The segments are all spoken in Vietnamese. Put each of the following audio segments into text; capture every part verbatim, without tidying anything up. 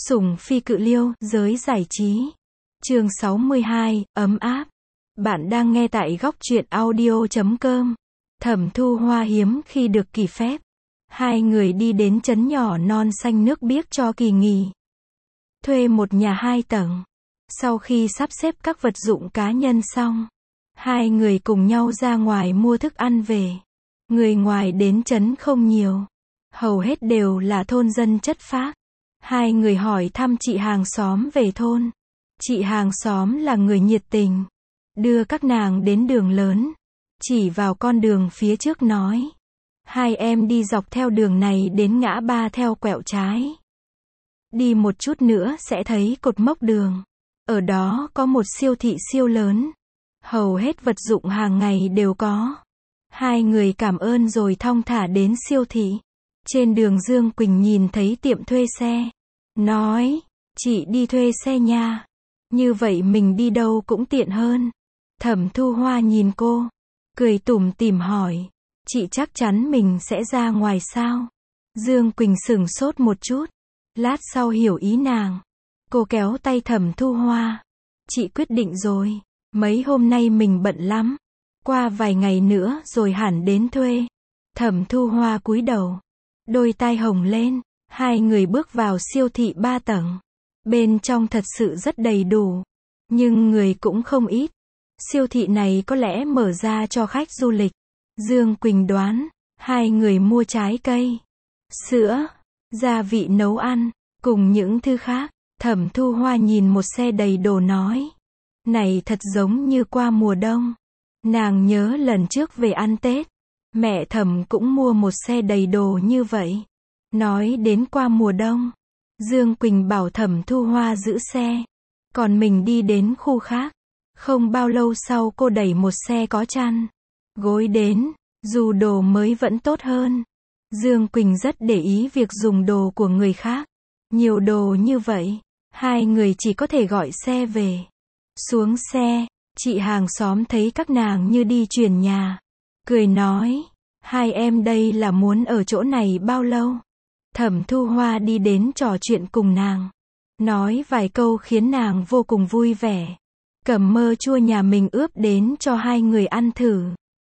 Sủng phi cự liêu, giới giải trí. Chương sáu mươi hai, ấm áp. Bạn đang nghe tại góc truyện audio chấm com. Thẩm Thu Hoa hiếm khi được kỳ phép. Hai người đi đến trấn nhỏ non xanh nước biếc cho kỳ nghỉ. Thuê một nhà hai tầng. Sau khi sắp xếp các vật dụng cá nhân xong, hai người cùng nhau ra ngoài mua thức ăn về. Người ngoài đến trấn không nhiều. Hầu hết đều là thôn dân chất phác. Hai người hỏi thăm chị hàng xóm về thôn. Chị hàng xóm là người nhiệt tình. Đưa các nàng đến đường lớn. Chỉ vào con đường phía trước nói. Hai em đi dọc theo đường này đến ngã ba theo quẹo trái. Đi một chút nữa sẽ thấy cột mốc đường. Ở đó có một siêu thị siêu lớn. Hầu hết vật dụng hàng ngày đều có. Hai người cảm ơn rồi thong thả đến siêu thị. Trên đường Dương Quỳnh nhìn thấy tiệm thuê xe. Nói, chị đi thuê xe nha. Như vậy mình đi đâu cũng tiện hơn. Thẩm Thu Hoa nhìn cô. Cười tủm tỉm hỏi. Chị chắc chắn mình sẽ ra ngoài sao? Dương Quỳnh sửng sốt một chút. Lát sau hiểu ý nàng. Cô kéo tay Thẩm Thu Hoa. Chị quyết định rồi. Mấy hôm nay mình bận lắm. Qua vài ngày nữa rồi hẳn đến thuê. Thẩm Thu Hoa cúi đầu. Đôi tai hồng lên. Hai người bước vào siêu thị ba tầng. Bên trong thật sự rất đầy đủ. Nhưng người cũng không ít. Siêu thị này có lẽ mở ra cho khách du lịch. Dương Quỳnh đoán. Hai người mua trái cây, sữa, gia vị nấu ăn, cùng những thứ khác. Thẩm Thu Hoa nhìn một xe đầy đồ nói. Này thật giống như qua mùa đông. Nàng nhớ lần trước về ăn Tết. Mẹ Thẩm cũng mua một xe đầy đồ như vậy. Nói đến qua mùa đông. Dương Quỳnh bảo Thẩm Thu Hoa giữ xe. Còn mình đi đến khu khác. Không bao lâu sau cô đẩy một xe có chăn, gối đến. Dù đồ mới vẫn tốt hơn. Dương Quỳnh rất để ý việc dùng đồ của người khác. Nhiều đồ như vậy. Hai người chỉ có thể gọi xe về. Xuống xe. Chị hàng xóm thấy các nàng như đi chuyển nhà. Cười nói. Hai em đây là muốn ở chỗ này bao lâu? Thẩm Thu Hoa đi đến trò chuyện cùng nàng. Nói vài câu khiến nàng vô cùng vui vẻ. Cầm mơ chua nhà mình ướp đến cho hai người ăn thử.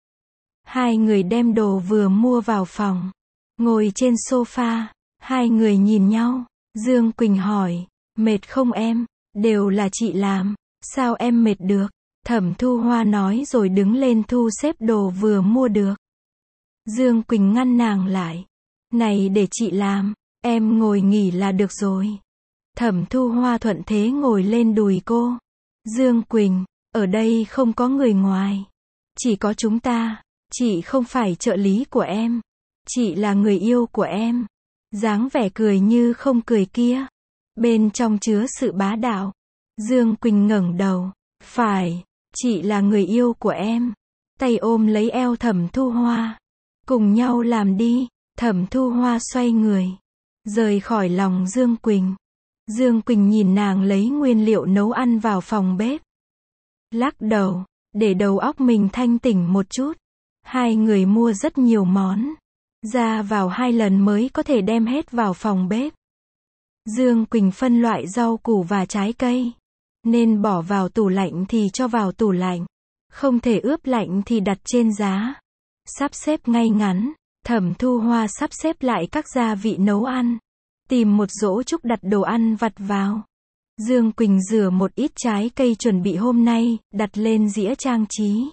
Hai người đem đồ vừa mua vào phòng. Ngồi trên sofa. Hai người nhìn nhau. Dương Quỳnh hỏi. Mệt không em? Đều là chị làm. Sao em mệt được? Thẩm Thu Hoa nói rồi đứng lên thu xếp đồ vừa mua được. Dương Quỳnh ngăn nàng lại. Này để chị làm. Em ngồi nghỉ là được rồi. Thẩm Thu Hoa thuận thế ngồi lên đùi cô. Dương Quỳnh, ở đây không có người ngoài. Chỉ có chúng ta. Chị không phải trợ lý của em. Chị là người yêu của em. Dáng vẻ cười như không cười kia. Bên trong chứa sự bá đạo. Dương Quỳnh ngẩng đầu. Phải, chị là người yêu của em. Tay ôm lấy eo Thẩm Thu Hoa. Cùng nhau làm đi. Thẩm Thu Hoa xoay người. Rời khỏi lòng Dương Quỳnh. Dương Quỳnh nhìn nàng lấy nguyên liệu nấu ăn vào phòng bếp. Lắc đầu. Để đầu óc mình thanh tỉnh một chút. Hai người mua rất nhiều món. Ra vào hai lần mới có thể đem hết vào phòng bếp. Dương Quỳnh phân loại rau củ và trái cây. Nên bỏ vào tủ lạnh thì cho vào tủ lạnh. Không thể ướp lạnh thì đặt trên giá. Sắp xếp ngay ngắn. Thẩm Thu Hoa sắp xếp lại các gia vị nấu ăn. Tìm một rổ trúc đặt đồ ăn vặt vào. Dương Quỳnh rửa một ít trái cây chuẩn bị hôm nay, đặt lên dĩa trang trí.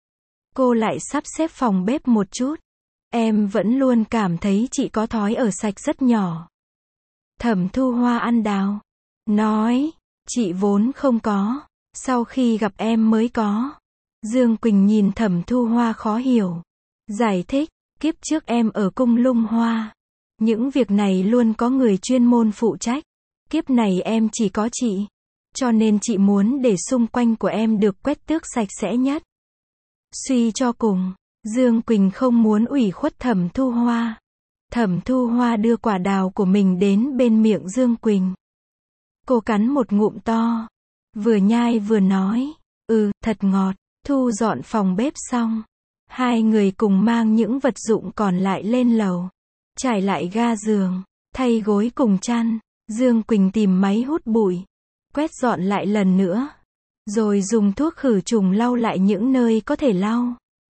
Cô lại sắp xếp phòng bếp một chút. Em vẫn luôn cảm thấy chị có thói ở sạch rất nhỏ. Thẩm Thu Hoa ăn đào. Nói, chị vốn không có. Sau khi gặp em mới có. Dương Quỳnh nhìn Thẩm Thu Hoa khó hiểu. Giải thích, kiếp trước em ở cung Lung Hoa. Những việc này luôn có người chuyên môn phụ trách. Kiếp này em chỉ có chị. Cho nên chị muốn để xung quanh của em được quét tước sạch sẽ nhất. Suy cho cùng, Dương Quỳnh không muốn ủy khuất Thẩm Thu Hoa. Thẩm Thu Hoa đưa quả đào của mình đến bên miệng Dương Quỳnh. Cô cắn một ngụm to. Vừa nhai vừa nói. Ừ, thật ngọt. Thu dọn phòng bếp xong. Hai người cùng mang những vật dụng còn lại lên lầu. Trải lại ga giường. Thay gối cùng chăn. Dương Quỳnh tìm máy hút bụi, quét dọn lại lần nữa, rồi dùng thuốc khử trùng lau lại những nơi có thể lau.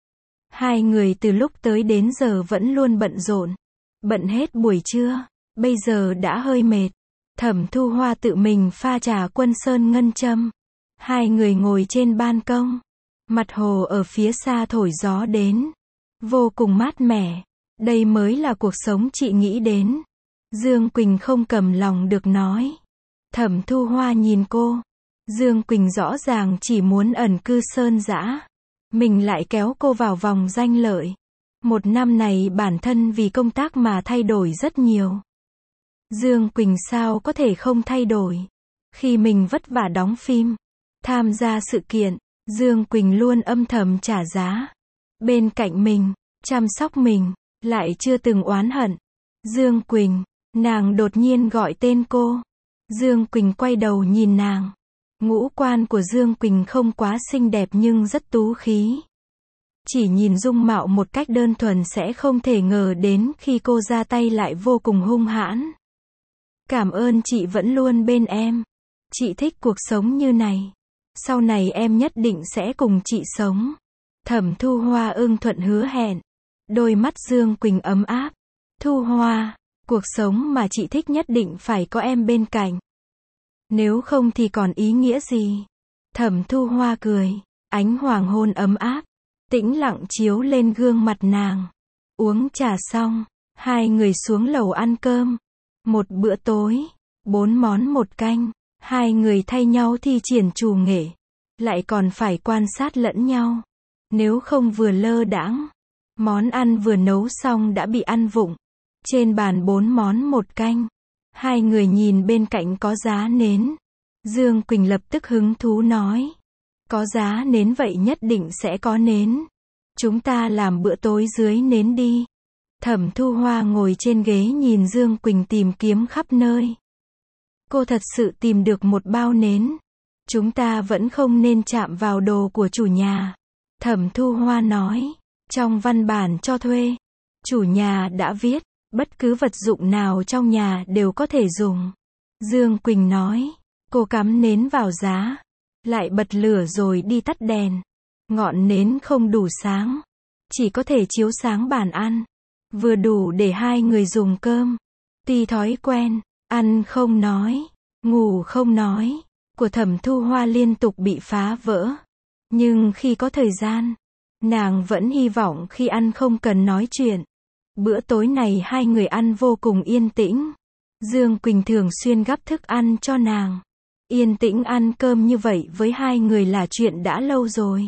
Hai người từ lúc tới đến giờ vẫn luôn bận rộn, bận hết buổi trưa, bây giờ đã hơi mệt. Thẩm Thu Hoa tự mình pha trà Quân Sơn ngân châm. Hai người ngồi trên ban công, mặt hồ ở phía xa thổi gió đến, vô cùng mát mẻ. Đây mới là cuộc sống chị nghĩ đến. Dương Quỳnh không cầm lòng được nói. Thẩm Thu Hoa nhìn cô. Dương Quỳnh rõ ràng chỉ muốn ẩn cư sơn dã. Mình lại kéo cô vào vòng danh lợi. Một năm này bản thân vì công tác mà thay đổi rất nhiều. Dương Quỳnh sao có thể không thay đổi. Khi mình vất vả đóng phim, tham gia sự kiện, Dương Quỳnh luôn âm thầm trả giá. Bên cạnh mình, chăm sóc mình, lại chưa từng oán hận. Dương Quỳnh, nàng đột nhiên gọi tên cô. Dương Quỳnh quay đầu nhìn nàng. Ngũ quan của Dương Quỳnh không quá xinh đẹp nhưng rất tú khí. Chỉ nhìn dung mạo một cách đơn thuần sẽ không thể ngờ đến khi cô ra tay lại vô cùng hung hãn. Cảm ơn chị vẫn luôn bên em. Chị thích cuộc sống như này. Sau này em nhất định sẽ cùng chị sống. Thẩm Thu Hoa ưng thuận hứa hẹn. Đôi mắt Dương Quỳnh ấm áp. Thu Hoa, cuộc sống mà chị thích nhất định phải có em bên cạnh. Nếu không thì còn ý nghĩa gì? Thẩm Thu Hoa cười. Ánh hoàng hôn ấm áp, tĩnh lặng chiếu lên gương mặt nàng. Uống trà xong, hai người xuống lầu ăn cơm. Một bữa tối, bốn món một canh. Hai người thay nhau thi triển trù nghệ. Lại còn phải quan sát lẫn nhau. Nếu không vừa lơ đãng, món ăn vừa nấu xong đã bị ăn vụng. Trên bàn bốn món một canh. Hai người nhìn bên cạnh có giá nến. Dương Quỳnh lập tức hứng thú nói. Có giá nến vậy nhất định sẽ có nến. Chúng ta làm bữa tối dưới nến đi. Thẩm Thu Hoa ngồi trên ghế nhìn Dương Quỳnh tìm kiếm khắp nơi. Cô thật sự tìm được một bao nến. Chúng ta vẫn không nên chạm vào đồ của chủ nhà. Thẩm Thu Hoa nói. Trong văn bản cho thuê, chủ nhà đã viết, bất cứ vật dụng nào trong nhà đều có thể dùng. Dương Quỳnh nói. Cô cắm nến vào giá, lại bật lửa rồi đi tắt đèn. Ngọn nến không đủ sáng, chỉ có thể chiếu sáng bàn ăn, vừa đủ để hai người dùng cơm. Tuy thói quen, ăn không nói, ngủ không nói, của Thẩm Thu Hoa liên tục bị phá vỡ. Nhưng khi có thời gian, nàng vẫn hy vọng khi ăn không cần nói chuyện. Bữa tối này hai người ăn vô cùng yên tĩnh. Dương Quỳnh thường xuyên gắp thức ăn cho nàng. Yên tĩnh ăn cơm như vậy với hai người là chuyện đã lâu rồi.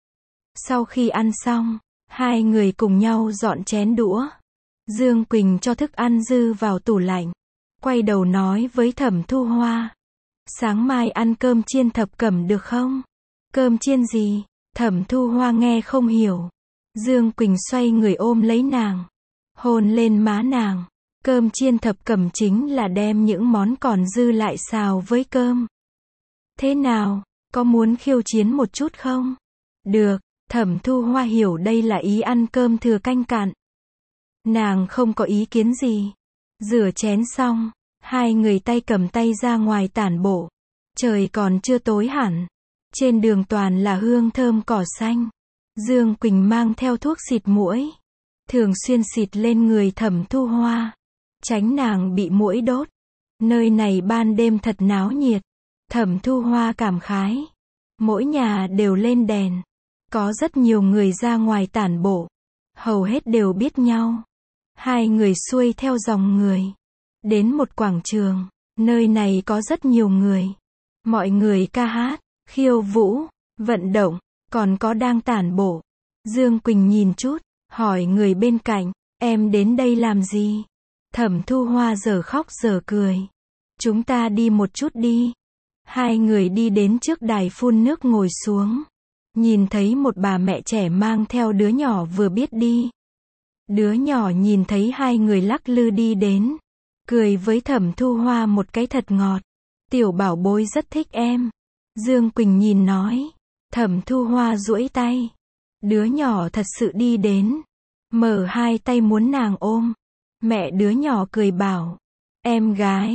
Sau khi ăn xong, hai người cùng nhau dọn chén đũa. Dương Quỳnh cho thức ăn dư vào tủ lạnh. Quay đầu nói với Thẩm Thu Hoa. Sáng mai ăn cơm chiên thập cẩm được không? Cơm chiên gì? Thẩm Thu Hoa nghe không hiểu. Dương Quỳnh xoay người ôm lấy nàng, hôn lên má nàng. Cơm chiên thập cẩm chính là đem những món còn dư lại xào với cơm. Thế nào, có muốn khiêu chiến một chút không? Được, Thẩm Thu Hoa hiểu đây là ý ăn cơm thừa canh cạn. Nàng không có ý kiến gì. Rửa chén xong, hai người tay cầm tay ra ngoài tản bộ. Trời còn chưa tối hẳn. Trên đường toàn là hương thơm cỏ xanh. Dương Quỳnh mang theo thuốc xịt muỗi, thường xuyên xịt lên người Thẩm Thu Hoa, tránh nàng bị muỗi đốt. Nơi này ban đêm thật náo nhiệt. Thẩm Thu Hoa cảm khái. Mỗi nhà đều lên đèn. Có rất nhiều người ra ngoài tản bộ. Hầu hết đều biết nhau. Hai người xuôi theo dòng người. Đến một quảng trường. Nơi này có rất nhiều người. Mọi người ca hát, khiêu vũ, vận động, còn có đang tản bộ. Dương Quỳnh nhìn chút, hỏi người bên cạnh, em đến đây làm gì? Thẩm Thu Hoa giờ khóc giờ cười. Chúng ta đi một chút đi. Hai người đi đến trước đài phun nước ngồi xuống. Nhìn thấy một bà mẹ trẻ mang theo đứa nhỏ vừa biết đi. Đứa nhỏ nhìn thấy hai người lắc lư đi đến, cười với Thẩm Thu Hoa một cái thật ngọt. Tiểu bảo bối rất thích em. Dương Quỳnh nhìn nói. Thẩm Thu Hoa duỗi tay. Đứa nhỏ thật sự đi đến, mở hai tay muốn nàng ôm. Mẹ đứa nhỏ cười bảo, em gái,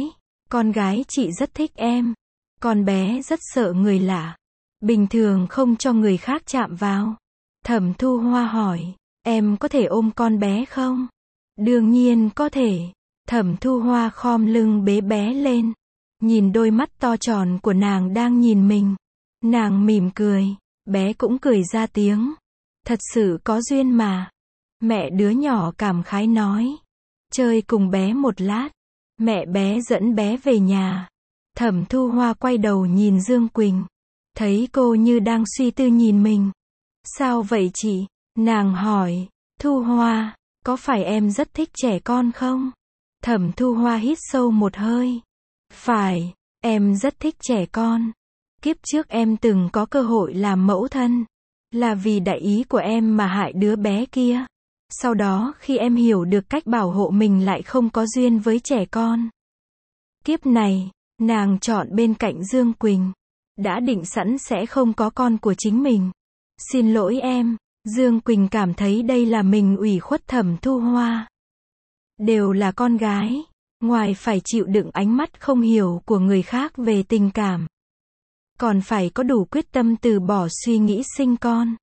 Con gái chị rất thích em. Con bé rất sợ người lạ. Bình thường không cho người khác chạm vào. Thẩm Thu Hoa hỏi, em có thể ôm con bé không? Đương nhiên có thể. Thẩm Thu Hoa khom lưng bế bé lên. Nhìn đôi mắt to tròn của nàng đang nhìn mình. Nàng mỉm cười. Bé cũng cười ra tiếng. Thật sự có duyên mà. Mẹ đứa nhỏ cảm khái nói. Chơi cùng bé một lát. Mẹ bé dẫn bé về nhà. Thẩm Thu Hoa quay đầu nhìn Dương Quỳnh. Thấy cô như đang suy tư nhìn mình. Sao vậy chị? Nàng hỏi. Thu Hoa, có phải em rất thích trẻ con không? Thẩm Thu Hoa hít sâu một hơi. Phải, em rất thích trẻ con. Kiếp trước em từng có cơ hội làm mẫu thân. Là vì đại ý của em mà hại đứa bé kia. Sau đó khi em hiểu được cách bảo hộ mình lại không có duyên với trẻ con. Kiếp này, nàng chọn bên cạnh Dương Quỳnh. Đã định sẵn sẽ không có con của chính mình. Xin lỗi em. Dương Quỳnh cảm thấy đây là mình ủy khuất Thẩm Thu Hoa. Đều là con gái. Ngoài phải chịu đựng ánh mắt không hiểu của người khác về tình cảm. Còn phải có đủ quyết tâm từ bỏ suy nghĩ sinh con.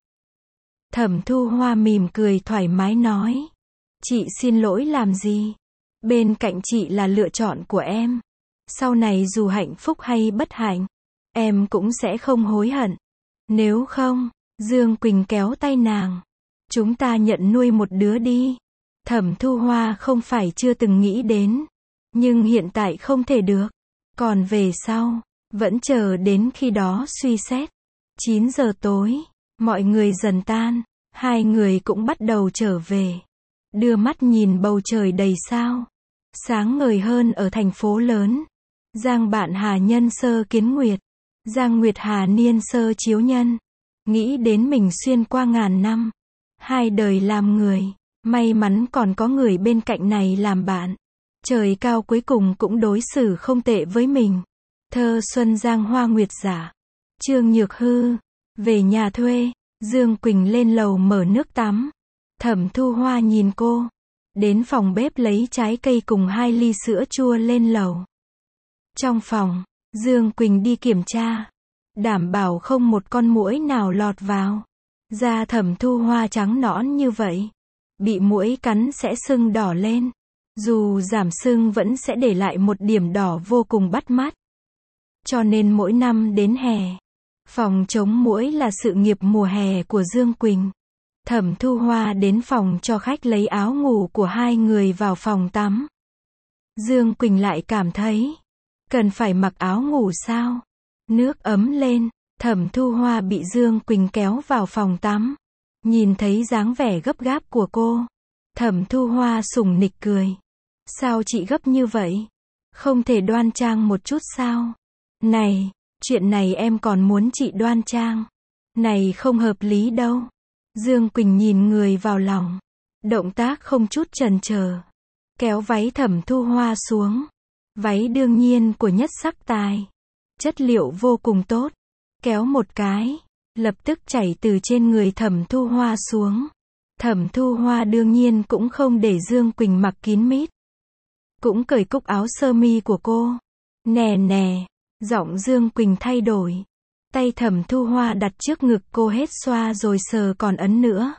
Thẩm Thu Hoa mỉm cười thoải mái nói. Chị xin lỗi làm gì? Bên cạnh chị là lựa chọn của em. Sau này dù hạnh phúc hay bất hạnh, em cũng sẽ không hối hận. Nếu không, Dương Quỳnh kéo tay nàng. Chúng ta nhận nuôi một đứa đi. Thẩm Thu Hoa không phải chưa từng nghĩ đến. Nhưng hiện tại không thể được. Còn về sau, vẫn chờ đến khi đó suy xét. chín giờ tối, mọi người dần tan. Hai người cũng bắt đầu trở về. Đưa mắt nhìn bầu trời đầy sao. Sáng ngời hơn ở thành phố lớn. Giang Bạn Hà nhân sơ kiến nguyệt. Giang Nguyệt Hà niên sơ chiếu nhân. Nghĩ đến mình xuyên qua ngàn năm. Hai đời làm người. May mắn còn có người bên cạnh này làm bạn. Trời cao cuối cùng cũng đối xử không tệ với mình. Thơ Xuân Giang Hoa Nguyệt Giả. Trương Nhược Hư. Về nhà thuê. Dương Quỳnh lên lầu mở nước tắm. Thẩm Thu Hoa nhìn cô. Đến phòng bếp lấy trái cây cùng hai ly sữa chua lên lầu. Trong phòng, Dương Quỳnh đi kiểm tra. Đảm bảo không một con muỗi nào lọt vào. Da Thẩm Thu Hoa trắng nõn như vậy. Bị muỗi cắn sẽ sưng đỏ lên. Dù giảm sưng vẫn sẽ để lại một điểm đỏ vô cùng bắt mắt. Cho nên mỗi năm đến hè, phòng chống muỗi là sự nghiệp mùa hè của Dương Quỳnh. Thẩm Thu Hoa đến phòng cho khách lấy áo ngủ của hai người vào phòng tắm. Dương Quỳnh lại cảm thấy, cần phải mặc áo ngủ sao? Nước ấm lên, Thẩm Thu Hoa bị Dương Quỳnh kéo vào phòng tắm. Nhìn thấy dáng vẻ gấp gáp của cô, Thẩm Thu Hoa sủng nịch cười. Sao chị gấp như vậy? Không thể đoan trang một chút sao? Này, chuyện này em còn muốn chị đoan trang. Này không hợp lý đâu. Dương Quỳnh nhìn người vào lòng. Động tác không chút chần chờ. Kéo váy Thẩm Thu Hoa xuống. Váy đương nhiên của Nhất Sắc Tài. Chất liệu vô cùng tốt. Kéo một cái. Lập tức chảy từ trên người Thẩm Thu Hoa xuống. Thẩm Thu Hoa đương nhiên cũng không để Dương Quỳnh mặc kín mít. Cũng cởi cúc áo sơ mi của cô. Nè nè. Giọng Dương Quỳnh thay đổi. Tay Thẩm Thu Hoa đặt trước ngực cô hết xoa rồi sờ còn ấn nữa.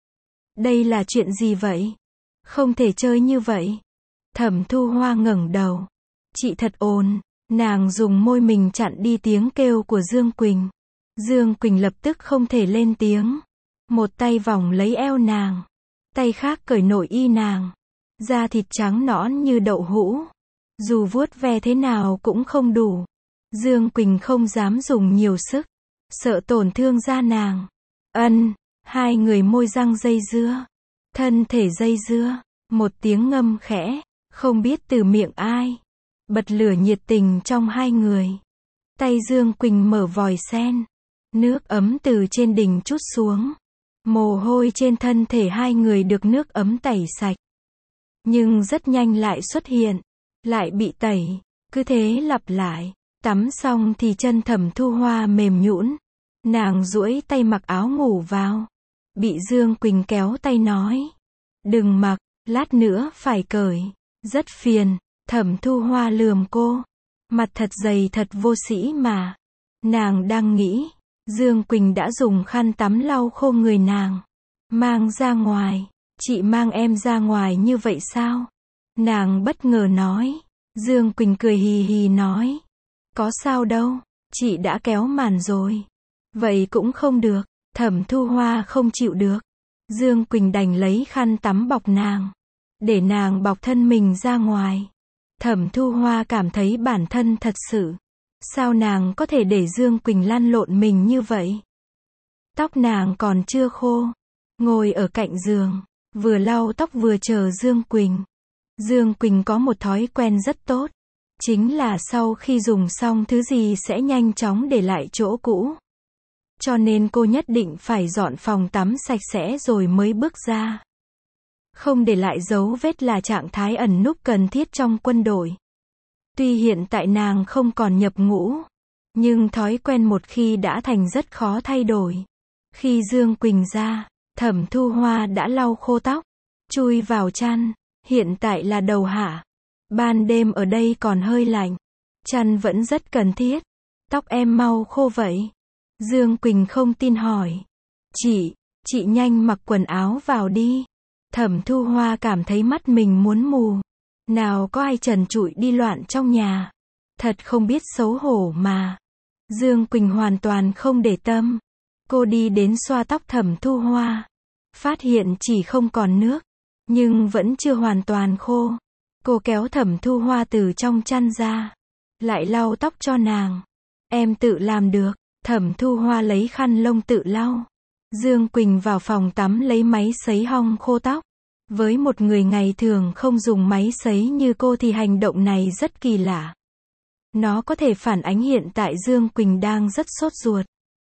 Đây là chuyện gì vậy? Không thể chơi như vậy. Thẩm Thu Hoa ngẩng đầu. Chị thật ồn. Nàng dùng môi mình chặn đi tiếng kêu của Dương Quỳnh. Dương Quỳnh lập tức không thể lên tiếng. Một tay vòng lấy eo nàng. Tay khác cởi nội y nàng. Da thịt trắng nõn như đậu hũ. Dù vuốt ve thế nào cũng không đủ. Dương Quỳnh không dám dùng nhiều sức. Sợ tổn thương da nàng. Ân, hai người môi răng dây dưa. Thân thể dây dưa. Một tiếng ngâm khẽ. Không biết từ miệng ai. Bật lửa nhiệt tình trong hai người. Tay Dương Quỳnh mở vòi sen. Nước ấm từ trên đỉnh trút xuống. Mồ hôi trên thân thể hai người được nước ấm tẩy sạch. Nhưng rất nhanh lại xuất hiện. Lại bị tẩy. Cứ thế lặp lại. Tắm xong thì chân Thẩm Thu Hoa mềm nhũn. Nàng duỗi tay mặc áo ngủ vào. Bị Dương Quỳnh kéo tay nói. Đừng mặc, lát nữa phải cởi. Rất phiền. Thẩm Thu Hoa lườm cô. Mặt thật dày thật vô sĩ mà. Nàng đang nghĩ. Dương Quỳnh đã dùng khăn tắm lau khô người nàng. Mang ra ngoài. Chị mang em ra ngoài như vậy sao? Nàng bất ngờ nói. Dương Quỳnh cười hì hì nói. Có sao đâu. Chị đã kéo màn rồi. Vậy cũng không được. Thẩm Thu Hoa không chịu được. Dương Quỳnh đành lấy khăn tắm bọc nàng. Để nàng bọc thân mình ra ngoài. Thẩm Thu Hoa cảm thấy bản thân thật sự. Sao nàng có thể để Dương Quỳnh lăn lộn mình như vậy? Tóc nàng còn chưa khô. Ngồi ở cạnh giường. Vừa lau tóc vừa chờ Dương Quỳnh. Dương Quỳnh có một thói quen rất tốt. Chính là sau khi dùng xong thứ gì sẽ nhanh chóng để lại chỗ cũ. Cho nên cô nhất định phải dọn phòng tắm sạch sẽ rồi mới bước ra. Không để lại dấu vết là trạng thái ẩn núp cần thiết trong quân đội. Tuy hiện tại nàng không còn nhập ngũ, nhưng thói quen một khi đã thành rất khó thay đổi. Khi Dương Quỳnh ra, Thẩm Thu Hoa đã lau khô tóc, chui vào chăn. Hiện tại là đầu hạ. Ban đêm ở đây còn hơi lạnh. Chăn vẫn rất cần thiết. Tóc em mau khô vậy. Dương Quỳnh không tin hỏi. Chị, chị nhanh mặc quần áo vào đi. Thẩm Thu Hoa cảm thấy mắt mình muốn mù. Nào có ai trần trụi đi loạn trong nhà. Thật không biết xấu hổ mà. Dương Quỳnh hoàn toàn không để tâm. Cô đi đến xoa tóc Thẩm Thu Hoa. Phát hiện chỉ không còn nước. Nhưng vẫn chưa hoàn toàn khô. Cô kéo Thẩm Thu Hoa từ trong chăn ra. Lại lau tóc cho nàng. Em tự làm được. Thẩm Thu Hoa lấy khăn lông tự lau. Dương Quỳnh vào phòng tắm lấy máy sấy hong khô tóc. Với một người ngày thường không dùng máy sấy như cô thì hành động này rất kỳ lạ. Nó có thể phản ánh hiện tại Dương Quỳnh đang rất sốt ruột.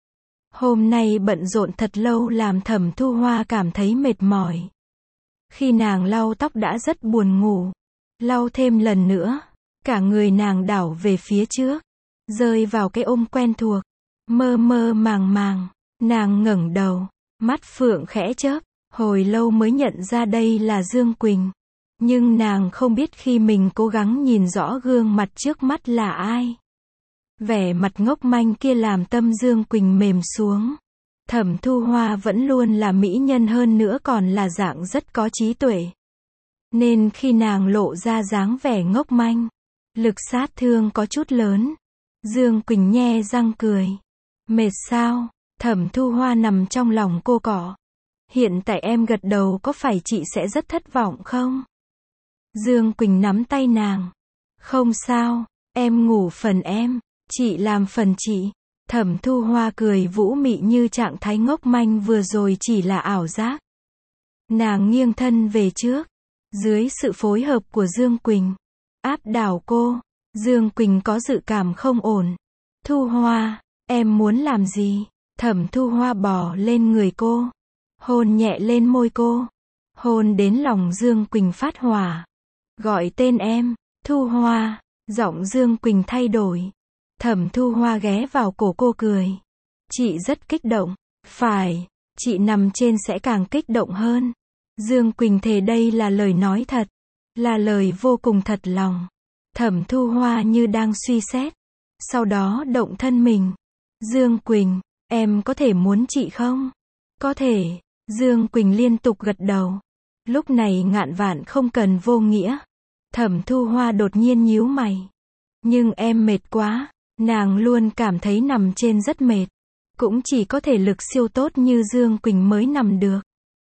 Hôm nay bận rộn thật lâu làm Thẩm Thu Hoa cảm thấy mệt mỏi. Khi nàng lau tóc đã rất buồn ngủ. Lau thêm lần nữa. Cả người nàng đảo về phía trước. Rơi vào cái ôm quen thuộc. Mơ mơ màng màng. Nàng ngẩng đầu. Mắt phượng khẽ chớp. Hồi lâu mới nhận ra đây là Dương Quỳnh. Nhưng nàng không biết khi mình cố gắng nhìn rõ gương mặt trước mắt là ai. Vẻ mặt ngốc manh kia làm tâm Dương Quỳnh mềm xuống. Thẩm Thu Hoa vẫn luôn là mỹ nhân hơn nữa còn là dạng rất có trí tuệ. Nên khi nàng lộ ra dáng vẻ ngốc manh, lực sát thương có chút lớn. Dương Quỳnh nhe răng cười. Mệt sao? Thẩm Thu Hoa nằm trong lòng cô cọ. Hiện tại em gật đầu có phải chị sẽ rất thất vọng không? Dương Quỳnh nắm tay nàng. Không sao, em ngủ phần em, chị làm phần chị. Thẩm Thu Hoa cười vũ mị như trạng thái ngốc manh vừa rồi chỉ là ảo giác. Nàng nghiêng thân về trước. Dưới sự phối hợp của Dương Quỳnh, áp đảo cô, Dương Quỳnh có dự cảm không ổn. Thu Hoa, em muốn làm gì? Thẩm Thu Hoa bò lên người cô. Hôn nhẹ lên môi cô. Hôn đến lòng Dương Quỳnh phát hỏa. Gọi tên em, Thu Hoa. Giọng Dương Quỳnh thay đổi. Thẩm Thu Hoa ghé vào cổ cô cười. Chị rất kích động. Phải, chị nằm trên sẽ càng kích động hơn. Dương Quỳnh thề đây là lời nói thật. Là lời vô cùng thật lòng. Thẩm Thu Hoa như đang suy xét. Sau đó động thân mình. Dương Quỳnh, em có thể muốn chị không? Có thể. Dương Quỳnh liên tục gật đầu. Lúc này ngạn vạn không cần vô nghĩa. Thẩm Thu Hoa đột nhiên nhíu mày. Nhưng em mệt quá. Nàng luôn cảm thấy nằm trên rất mệt. Cũng chỉ có thể lực siêu tốt như Dương Quỳnh mới nằm được.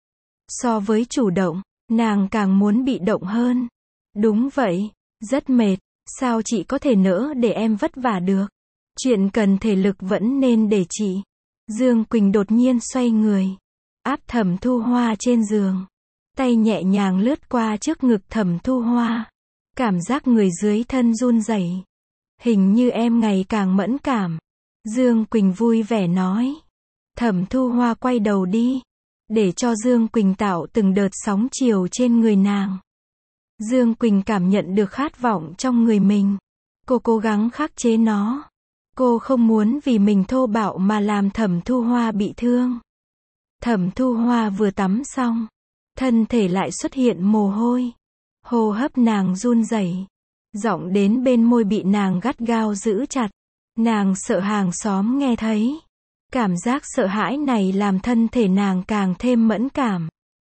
So với chủ động, nàng càng muốn bị động hơn. Đúng vậy, rất mệt. Sao chị có thể nỡ để em vất vả được? Chuyện cần thể lực vẫn nên để chị. Dương Quỳnh đột nhiên xoay người. Áp Thẩm Thu Hoa trên giường. Tay nhẹ nhàng lướt qua trước ngực Thẩm Thu Hoa. Cảm giác người dưới thân run rẩy. Hình như em ngày càng mẫn cảm. Dương Quỳnh vui vẻ nói. Thẩm Thu Hoa quay đầu đi. Để cho Dương Quỳnh tạo từng đợt sóng chiều trên người nàng. Dương Quỳnh cảm nhận được khát vọng trong người mình. Cô cố gắng khắc chế nó. Cô không muốn vì mình thô bạo mà làm Thẩm Thu Hoa bị thương. Thẩm Thu Hoa vừa tắm xong. Thân thể lại xuất hiện mồ hôi. Hô hấp nàng run rẩy. Giọng đến bên môi bị nàng gắt gao giữ chặt. Nàng sợ hàng xóm nghe thấy. Cảm giác sợ hãi này làm thân thể nàng càng thêm mẫn cảm.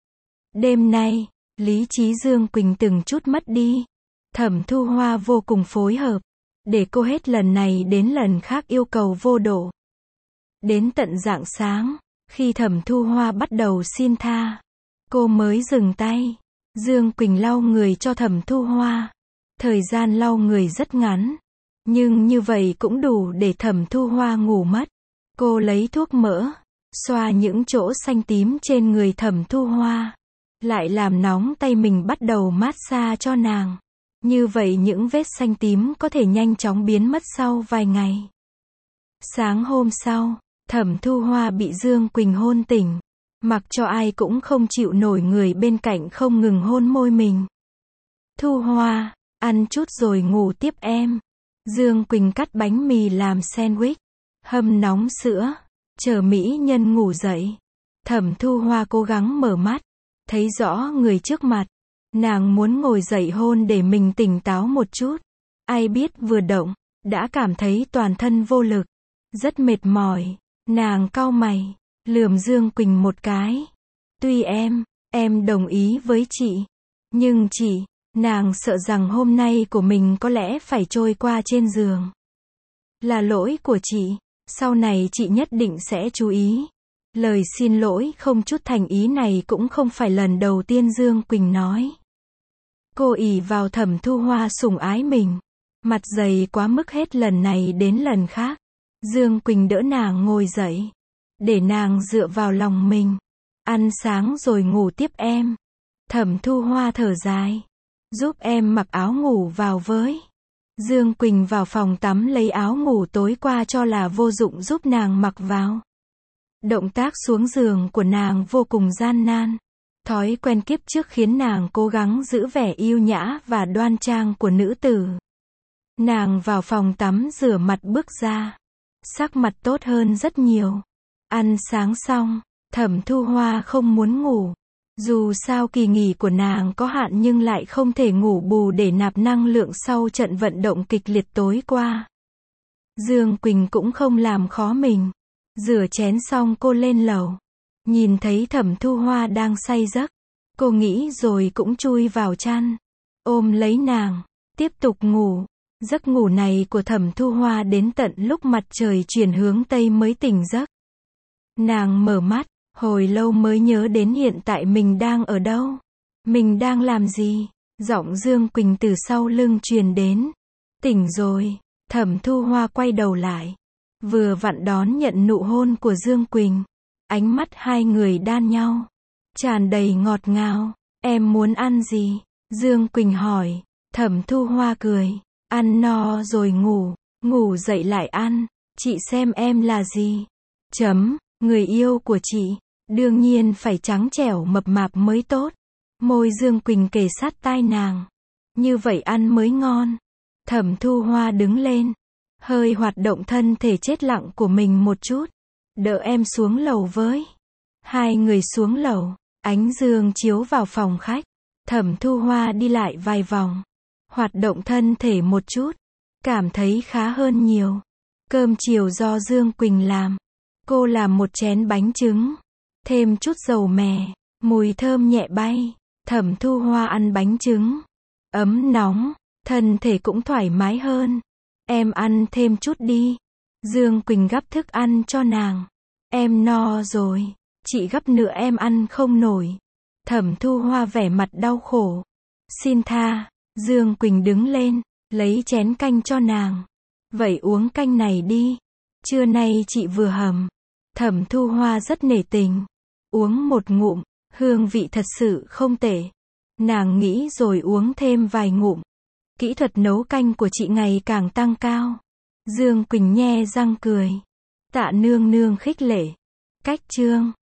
Đêm nay, lý trí Dương Quỳnh từng chút mất đi. Thẩm Thu Hoa vô cùng phối hợp, để cô hết lần này đến lần khác yêu cầu vô độ. Đến tận rạng sáng, khi Thẩm Thu Hoa bắt đầu xin tha, cô mới dừng tay. Dương Quỳnh lau người cho Thẩm Thu Hoa. Thời gian lau người rất ngắn, nhưng như vậy cũng đủ để Thẩm Thu Hoa ngủ mất. Cô lấy thuốc mỡ, xoa những chỗ xanh tím trên người Thẩm Thu Hoa, lại làm nóng tay mình bắt đầu massage cho nàng. Như vậy những vết xanh tím có thể nhanh chóng biến mất sau vài ngày. Sáng hôm sau, Thẩm Thu Hoa bị Dương Quỳnh hôn tỉnh. Mặc cho ai cũng không chịu nổi người bên cạnh không ngừng hôn môi mình. Thu Hoa, ăn chút rồi ngủ tiếp em. Dương Quỳnh cắt bánh mì làm sandwich, hâm nóng sữa, chờ mỹ nhân ngủ dậy. Thẩm Thu Hoa cố gắng mở mắt, thấy rõ người trước mặt. Nàng muốn ngồi dậy hôn để mình tỉnh táo một chút. Ai biết vừa động, đã cảm thấy toàn thân vô lực, rất mệt mỏi. Nàng cau mày, lườm Dương Quỳnh một cái. Tuy em, em đồng ý với chị, nhưng chị, nàng sợ rằng hôm nay của mình có lẽ phải trôi qua trên giường. Là lỗi của chị, sau này chị nhất định sẽ chú ý. Lời xin lỗi không chút thành ý này cũng không phải lần đầu tiên Dương Quỳnh nói. Cô ỷ vào Thẩm Thu Hoa sủng ái mình, mặt dày quá mức hết lần này đến lần khác. Dương Quỳnh đỡ nàng ngồi dậy, để nàng dựa vào lòng mình. Ăn sáng rồi ngủ tiếp em. Thẩm Thu Hoa thở dài. Giúp em mặc áo ngủ vào với. Dương Quỳnh vào phòng tắm lấy áo ngủ tối qua cho là vô dụng giúp nàng mặc vào. Động tác xuống giường của nàng vô cùng gian nan. Thói quen kiếp trước khiến nàng cố gắng giữ vẻ yêu nhã và đoan trang của nữ tử. Nàng vào phòng tắm rửa mặt bước ra. Sắc mặt tốt hơn rất nhiều. Ăn sáng xong, Thẩm Thu Hoa không muốn ngủ. Dù sao kỳ nghỉ của nàng có hạn nhưng lại không thể ngủ bù để nạp năng lượng sau trận vận động kịch liệt tối qua. Dương Quỳnh cũng không làm khó mình. Rửa chén xong cô lên lầu. Nhìn thấy Thẩm Thu Hoa đang say giấc. Cô nghĩ rồi cũng chui vào chăn. Ôm lấy nàng, tiếp tục ngủ. Giấc ngủ này của Thẩm Thu Hoa đến tận lúc mặt trời chuyển hướng Tây mới tỉnh giấc. Nàng mở mắt, hồi lâu mới nhớ đến hiện tại mình đang ở đâu. Mình đang làm gì? Giọng Dương Quỳnh từ sau lưng truyền đến. Tỉnh rồi. Thẩm Thu Hoa quay đầu lại. Vừa vặn đón nhận nụ hôn của Dương Quỳnh. Ánh mắt hai người đan nhau. Tràn đầy ngọt ngào. Em muốn ăn gì? Dương Quỳnh hỏi. Thẩm Thu Hoa cười. Ăn no rồi ngủ. Ngủ dậy lại ăn. Chị xem em là gì? Chấm. Người yêu của chị. Đương nhiên phải trắng trẻo mập mạp mới tốt. Môi Dương Quỳnh kề sát tai nàng. Như vậy ăn mới ngon. Thẩm Thu Hoa đứng lên. Hơi hoạt động thân thể chết lặng của mình một chút. Đỡ em xuống lầu với. Hai người xuống lầu. Ánh dương chiếu vào phòng khách. Thẩm Thu Hoa đi lại vài vòng. Hoạt động thân thể một chút. Cảm thấy khá hơn nhiều. Cơm chiều do Dương Quỳnh làm. Cô làm một chén bánh trứng. Thêm chút dầu mè. Mùi thơm nhẹ bay. Thẩm Thu Hoa ăn bánh trứng. Ấm nóng. Thân thể cũng thoải mái hơn. Em ăn thêm chút đi. Dương Quỳnh gắp thức ăn cho nàng. Em no rồi. Chị gắp nữa em ăn không nổi. Thẩm Thu Hoa vẻ mặt đau khổ. Xin tha. Dương Quỳnh đứng lên. Lấy chén canh cho nàng. Vậy uống canh này đi. Trưa nay chị vừa hầm. Thẩm Thu Hoa rất nể tình. Uống một ngụm. Hương vị thật sự không tệ. Nàng nghĩ rồi uống thêm vài ngụm. Kỹ thuật nấu canh của chị ngày càng tăng cao. Dương Quỳnh nhe răng cười. Tạ nương nương khích lệ. Cách chương